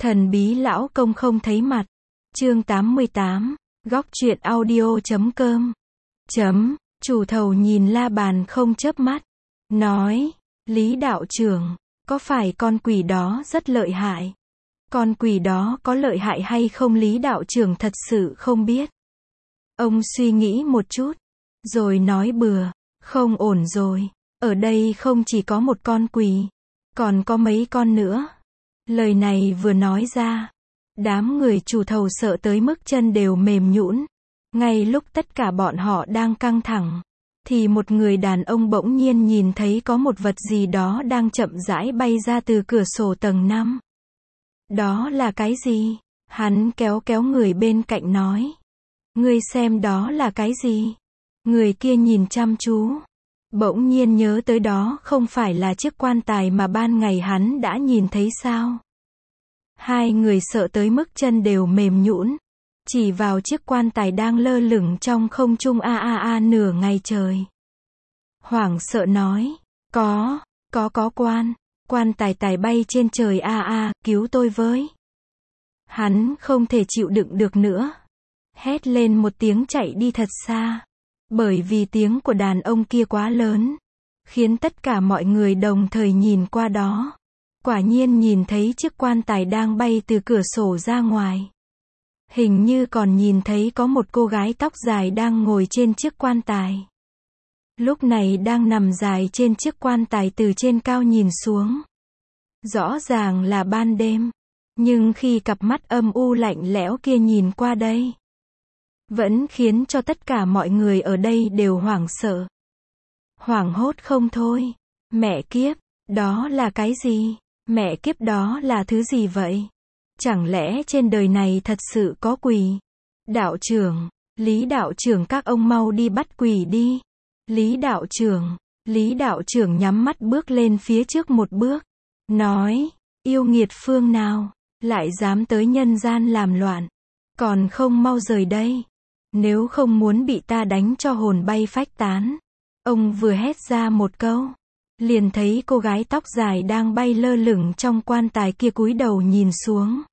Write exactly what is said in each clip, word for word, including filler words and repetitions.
Thần bí lão công không thấy mặt. Chương tám mươi tám. Góc truyện audio chấm com. Chấm. Chủ thầu nhìn la bàn không chớp mắt. Nói. Lý đạo trưởng. Có phải con quỷ đó rất lợi hại? Con quỷ đó có lợi hại hay không Lý đạo trưởng thật sự không biết. Ông suy nghĩ một chút. Rồi nói bừa. Không ổn rồi. Ở đây không chỉ có một con quỷ. Còn có mấy con nữa. Lời này vừa nói ra. Đám người chủ thầu sợ tới mức chân đều mềm nhũn. Ngay lúc tất cả bọn họ đang căng thẳng. Thì một người đàn ông bỗng nhiên nhìn thấy có một vật gì đó đang chậm rãi bay ra từ cửa sổ tầng năm. Đó là cái gì? Hắn kéo kéo người bên cạnh nói. Ngươi xem đó là cái gì? Người kia nhìn chăm chú. Bỗng nhiên nhớ tới đó không phải là chiếc quan tài mà ban ngày hắn đã nhìn thấy sao? Hai người sợ tới mức chân đều mềm nhũn. Chỉ vào chiếc quan tài đang lơ lửng trong không trung a a a nửa ngày trời. Hoảng sợ nói. Có, có có quan. Quan tài tài bay trên trời a a, cứu tôi với. Hắn không thể chịu đựng được nữa. Hét lên một tiếng chạy đi thật xa. Bởi vì tiếng của đàn ông kia quá lớn. Khiến tất cả mọi người đồng thời nhìn qua đó. Quả nhiên nhìn thấy chiếc quan tài đang bay từ cửa sổ ra ngoài. Hình như còn nhìn thấy có một cô gái tóc dài đang ngồi trên chiếc quan tài. Lúc này đang nằm dài trên chiếc quan tài từ trên cao nhìn xuống. Rõ ràng là ban đêm. Nhưng khi cặp mắt âm u lạnh lẽo kia nhìn qua đây. Vẫn khiến cho tất cả mọi người ở đây đều hoảng sợ. Hoảng hốt không thôi. Mẹ kiếp, đó là cái gì? Mẹ kiếp đó là thứ gì vậy? Chẳng lẽ trên đời này thật sự có quỷ? Đạo trưởng, Lý đạo trưởng các ông mau đi bắt quỷ đi. Lý đạo trưởng, Lý đạo trưởng nhắm mắt bước lên phía trước một bước. Nói, yêu nghiệt phương nào, lại dám tới nhân gian làm loạn. Còn không mau rời đây. Nếu không muốn bị ta đánh cho hồn bay phách tán. Ông vừa hét ra một câu. Liền thấy cô gái tóc dài đang bay lơ lửng trong quan tài kia cúi đầu nhìn xuống.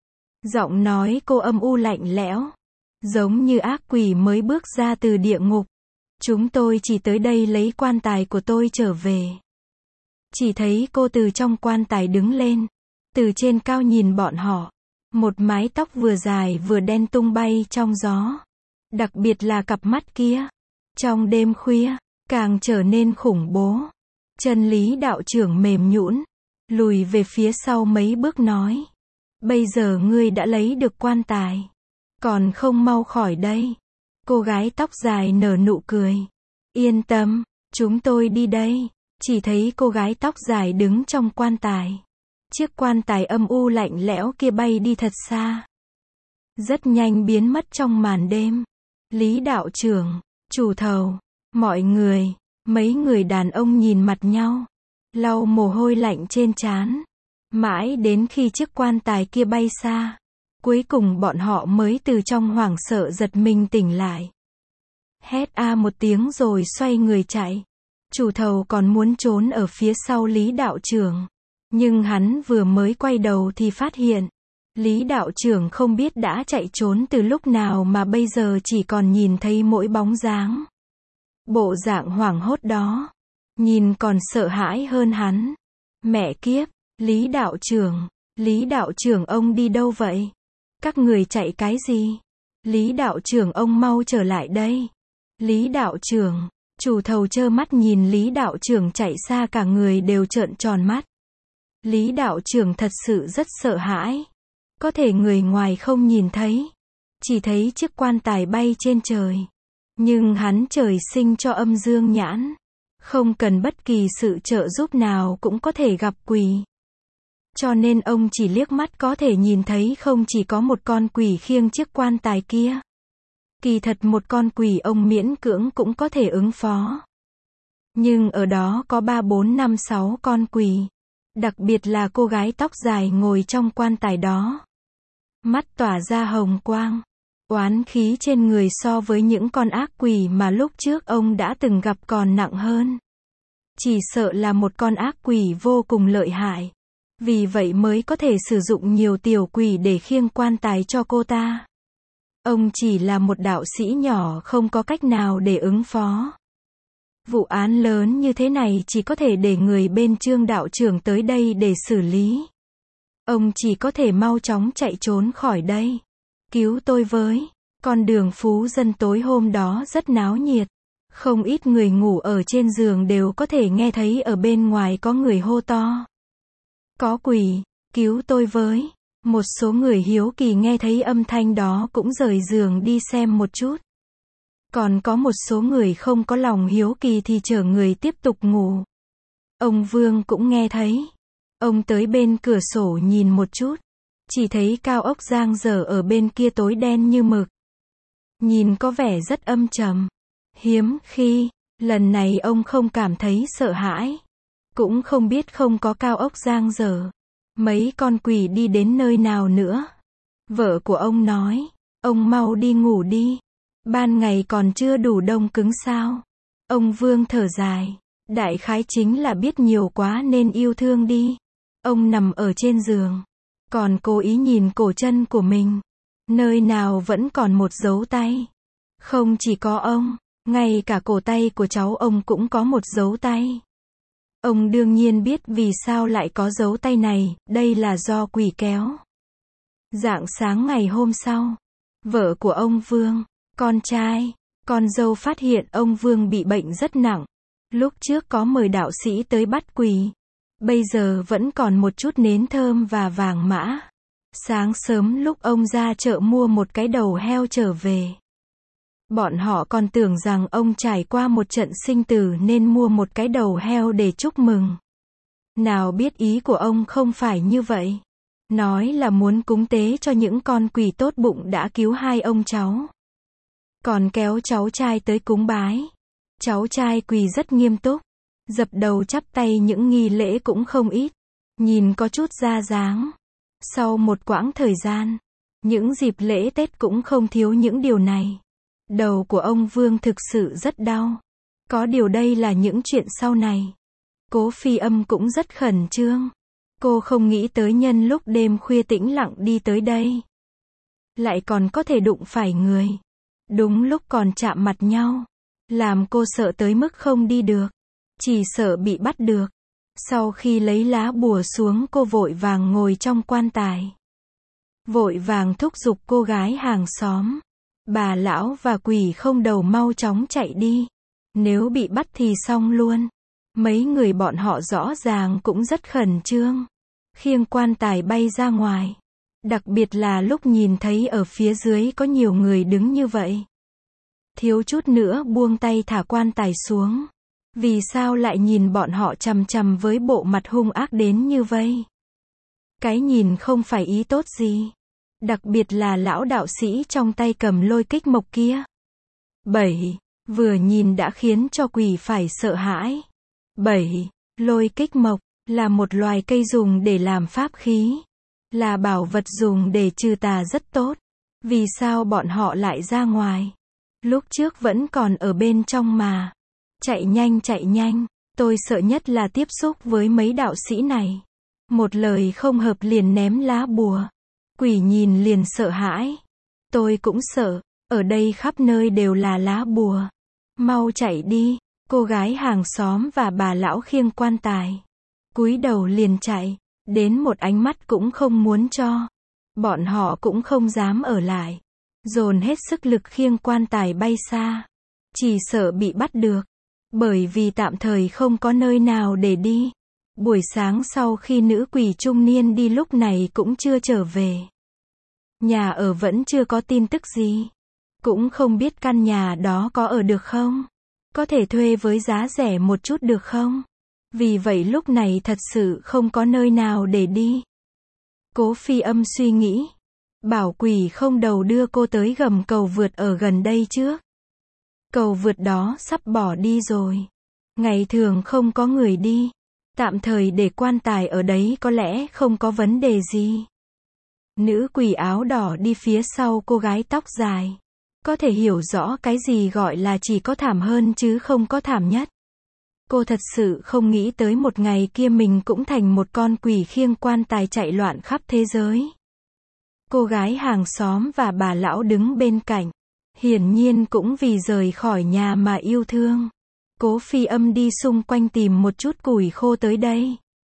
Giọng nói cô âm u lạnh lẽo. Giống như ác quỷ mới bước ra từ địa ngục. Chúng tôi chỉ tới đây lấy quan tài của tôi trở về. Chỉ thấy cô từ trong quan tài đứng lên. Từ trên cao nhìn bọn họ. Một mái tóc vừa dài vừa đen tung bay trong gió. Đặc biệt là cặp mắt kia. Trong đêm khuya, càng trở nên khủng bố. Chân Lý đạo trưởng mềm nhũn, lùi về phía sau mấy bước nói. Bây giờ ngươi đã lấy được quan tài. Còn không mau khỏi đây. Cô gái tóc dài nở nụ cười. Yên tâm, chúng tôi đi đây. Chỉ thấy cô gái tóc dài đứng trong quan tài. Chiếc quan tài âm u lạnh lẽo kia bay đi thật xa. Rất nhanh biến mất trong màn đêm. Lý đạo trưởng, chủ thầu, mọi người. Mấy người đàn ông nhìn mặt nhau. Lau mồ hôi lạnh trên trán. Mãi đến khi chiếc quan tài kia bay xa. Cuối cùng bọn họ mới từ trong hoảng sợ giật mình tỉnh lại. Hét a một tiếng rồi xoay người chạy. Chủ thầu còn muốn trốn ở phía sau Lý đạo trưởng. Nhưng hắn vừa mới quay đầu thì phát hiện. Lý đạo trưởng không biết đã chạy trốn từ lúc nào mà bây giờ chỉ còn nhìn thấy mỗi bóng dáng. Bộ dạng hoảng hốt đó. Nhìn còn sợ hãi hơn hắn. Mẹ kiếp, Lý đạo trưởng, Lý đạo trưởng ông đi đâu vậy? Các người chạy cái gì? Lý đạo trưởng ông mau trở lại đây. Lý đạo trưởng, chủ thầu trơ mắt nhìn Lý đạo trưởng chạy xa cả người đều trợn tròn mắt. Lý đạo trưởng thật sự rất sợ hãi. Có thể người ngoài không nhìn thấy. Chỉ thấy chiếc quan tài bay trên trời. Nhưng hắn trời sinh cho âm dương nhãn. Không cần bất kỳ sự trợ giúp nào cũng có thể gặp quỷ. Cho nên ông chỉ liếc mắt có thể nhìn thấy không chỉ có một con quỷ khiêng chiếc quan tài kia. Kỳ thật một con quỷ ông miễn cưỡng cũng có thể ứng phó. Nhưng ở đó có ba bốn năm sáu con quỷ. Đặc biệt là cô gái tóc dài ngồi trong quan tài đó. Mắt tỏa ra hồng quang. Oán khí trên người so với những con ác quỷ mà lúc trước ông đã từng gặp còn nặng hơn. Chỉ sợ là một con ác quỷ vô cùng lợi hại. Vì vậy mới có thể sử dụng nhiều tiểu quỷ để khiêng quan tài cho cô ta. Ông chỉ là một đạo sĩ nhỏ không có cách nào để ứng phó. Vụ án lớn như thế này chỉ có thể để người bên Trương đạo trưởng tới đây để xử lý. Ông chỉ có thể mau chóng chạy trốn khỏi đây. Cứu tôi với. Con đường Phú Dân tối hôm đó rất náo nhiệt. Không ít người ngủ ở trên giường đều có thể nghe thấy ở bên ngoài có người hô to. Có quỷ, cứu tôi với. Một số người hiếu kỳ nghe thấy âm thanh đó cũng rời giường đi xem một chút. Còn có một số người không có lòng hiếu kỳ thì chở người tiếp tục ngủ. Ông Vương cũng nghe thấy. Ông tới bên cửa sổ nhìn một chút. Chỉ thấy cao ốc giang dở ở bên kia tối đen như mực. Nhìn có vẻ rất âm trầm. Hiếm khi, lần này ông không cảm thấy sợ hãi. Cũng không biết không có cao ốc giang dở. Mấy con quỷ đi đến nơi nào nữa. Vợ của ông nói, ông mau đi ngủ đi. Ban ngày còn chưa đủ đông cứng sao. Ông Vương thở dài. Đại khái chính là biết nhiều quá nên yêu thương đi. Ông nằm ở trên giường. Còn cố ý nhìn cổ chân của mình. Nơi nào vẫn còn một dấu tay. Không chỉ có ông, ngay cả cổ tay của cháu ông cũng có một dấu tay. Ông đương nhiên biết vì sao lại có dấu tay này, đây là do quỷ kéo. Rạng sáng ngày hôm sau, vợ của ông Vương, con trai, con dâu phát hiện ông Vương bị bệnh rất nặng. Lúc trước có mời đạo sĩ tới bắt quỷ. Bây giờ vẫn còn một chút nến thơm và vàng mã. Sáng sớm lúc ông ra chợ mua một cái đầu heo trở về. Bọn họ còn tưởng rằng ông trải qua một trận sinh tử nên mua một cái đầu heo để chúc mừng. Nào biết ý của ông không phải như vậy. Nói là muốn cúng tế cho những con quỷ tốt bụng đã cứu hai ông cháu. Còn kéo cháu trai tới cúng bái. Cháu trai quỳ rất nghiêm túc. Dập đầu chắp tay, những nghi lễ cũng không ít. Nhìn có chút ra dáng. Sau một quãng thời gian, những dịp lễ Tết cũng không thiếu những điều này. Đầu của ông Vương thực sự rất đau. Có điều đây là những chuyện sau này. Cố Phi Âm cũng rất khẩn trương. Cô không nghĩ tới nhân lúc đêm khuya tĩnh lặng đi tới đây. Lại còn có thể đụng phải người. Đúng lúc còn chạm mặt nhau. Làm cô sợ tới mức không đi được. Chỉ sợ bị bắt được. Sau khi lấy lá bùa xuống cô vội vàng ngồi trong quan tài. Vội vàng thúc giục cô gái hàng xóm. Bà lão và quỷ không đầu mau chóng chạy đi. Nếu bị bắt thì xong luôn. Mấy người bọn họ rõ ràng cũng rất khẩn trương. Khiêng quan tài bay ra ngoài. Đặc biệt là lúc nhìn thấy ở phía dưới có nhiều người đứng như vậy. Thiếu chút nữa buông tay thả quan tài xuống. Vì sao lại nhìn bọn họ chằm chằm với bộ mặt hung ác đến như vậy? Cái nhìn không phải ý tốt gì. Đặc biệt là lão đạo sĩ trong tay cầm lôi kích mộc kia. bảy. Vừa nhìn đã khiến cho quỷ phải sợ hãi. bảy. Lôi kích mộc là một loài cây dùng để làm pháp khí. Là bảo vật dùng để trừ tà rất tốt. Vì sao bọn họ lại ra ngoài? Lúc trước vẫn còn ở bên trong mà. Chạy nhanh chạy nhanh. Tôi sợ nhất là tiếp xúc với mấy đạo sĩ này. Một lời không hợp liền ném lá bùa. Quỷ nhìn liền sợ hãi. Tôi cũng sợ. Ở đây khắp nơi đều là lá bùa. Mau chạy đi. Cô gái hàng xóm và bà lão khiêng quan tài. Cúi đầu liền chạy. Đến một ánh mắt cũng không muốn cho. Bọn họ cũng không dám ở lại. Dồn hết sức lực khiêng quan tài bay xa. Chỉ sợ bị bắt được. Bởi vì tạm thời không có nơi nào để đi. Buổi sáng sau khi nữ quỷ trung niên đi lúc này cũng chưa trở về. Nhà ở vẫn chưa có tin tức gì. Cũng không biết căn nhà đó có ở được không? Có thể thuê với giá rẻ một chút được không? Vì vậy lúc này thật sự không có nơi nào để đi. Cố Phi Âm suy nghĩ. Bảo quỷ không đầu đưa cô tới gầm cầu vượt ở gần đây trước. Cầu vượt đó sắp bỏ đi rồi. Ngày thường không có người đi. Tạm thời để quan tài ở đấy có lẽ không có vấn đề gì. Nữ quỷ áo đỏ đi phía sau cô gái tóc dài. Có thể hiểu rõ cái gì gọi là chỉ có thảm hơn chứ không có thảm nhất. Cô thật sự không nghĩ tới một ngày kia mình cũng thành một con quỷ khiêng quan tài chạy loạn khắp thế giới. Cô gái hàng xóm và bà lão đứng bên cạnh, hiển nhiên cũng vì rời khỏi nhà mà yêu thương. Cố Phi Âm đi xung quanh tìm một chút củi khô tới đây.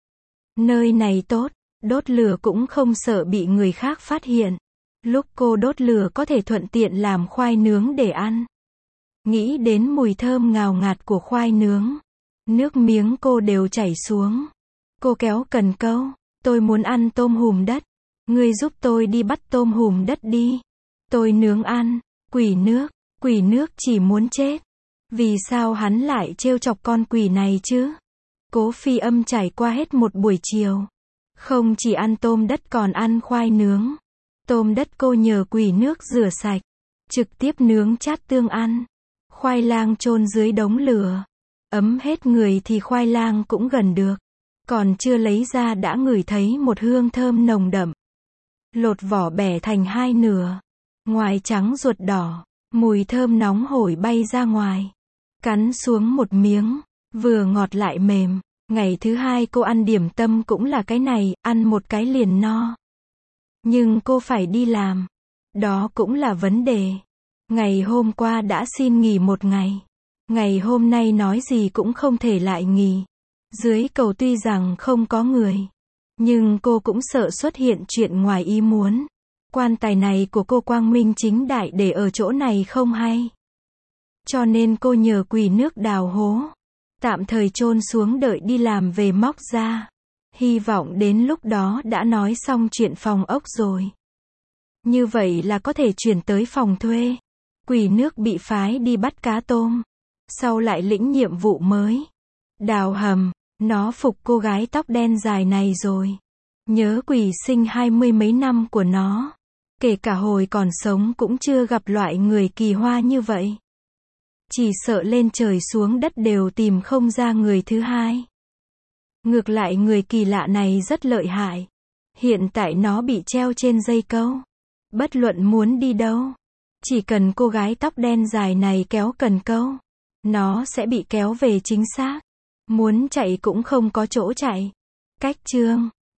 Nơi này tốt, đốt lửa cũng không sợ bị người khác phát hiện. Lúc cô đốt lửa có thể thuận tiện làm khoai nướng để ăn. Nghĩ đến mùi thơm ngào ngạt của khoai nướng, nước miếng cô đều chảy xuống. Cô kéo cần câu, tôi muốn ăn tôm hùm đất. Ngươi giúp tôi đi bắt tôm hùm đất đi. Tôi nướng ăn. Quỷ nước, quỷ nước chỉ muốn chết. Vì sao hắn lại trêu chọc con quỷ này chứ? Cố Phi Âm trải qua hết một buổi chiều. Không chỉ ăn tôm đất còn ăn khoai nướng. Tôm đất cô nhờ quỷ nước rửa sạch. Trực tiếp nướng chát tương ăn. Khoai lang chôn dưới đống lửa. Ấm hết người thì khoai lang cũng gần được. Còn chưa lấy ra đã ngửi thấy một hương thơm nồng đậm. Lột vỏ bẻ thành hai nửa. Ngoài trắng ruột đỏ. Mùi thơm nóng hổi bay ra ngoài. Cắn xuống một miếng. Vừa ngọt lại mềm. Ngày thứ hai cô ăn điểm tâm cũng là cái này, ăn một cái liền no. Nhưng cô phải đi làm. Đó cũng là vấn đề. Ngày hôm qua đã xin nghỉ một ngày. Ngày hôm nay nói gì cũng không thể lại nghỉ. Dưới cầu tuy rằng không có người. Nhưng cô cũng sợ xuất hiện chuyện ngoài ý muốn. Quan tài này của cô quang minh chính đại để ở chỗ này không hay. Cho nên cô nhờ quỷ nước đào hố. Tạm thời chôn xuống đợi đi làm về móc ra. Hy vọng đến lúc đó đã nói xong chuyện phòng ốc rồi. Như vậy là có thể chuyển tới phòng thuê. Quỷ nước bị phái đi bắt cá tôm. Sau lại lĩnh nhiệm vụ mới. Đào hầm. Nó phục cô gái tóc đen dài này rồi. Nhớ quỷ sinh hai mươi mấy năm của nó. Kể cả hồi còn sống cũng chưa gặp loại người kỳ hoa như vậy. Chỉ sợ lên trời xuống đất đều tìm không ra người thứ hai. Ngược lại người kỳ lạ này rất lợi hại. Hiện tại nó bị treo trên dây câu. Bất luận muốn đi đâu. Chỉ cần cô gái tóc đen dài này kéo cần câu. Nó sẽ bị kéo về chính xác. Muốn chạy cũng không có chỗ chạy. Cách chương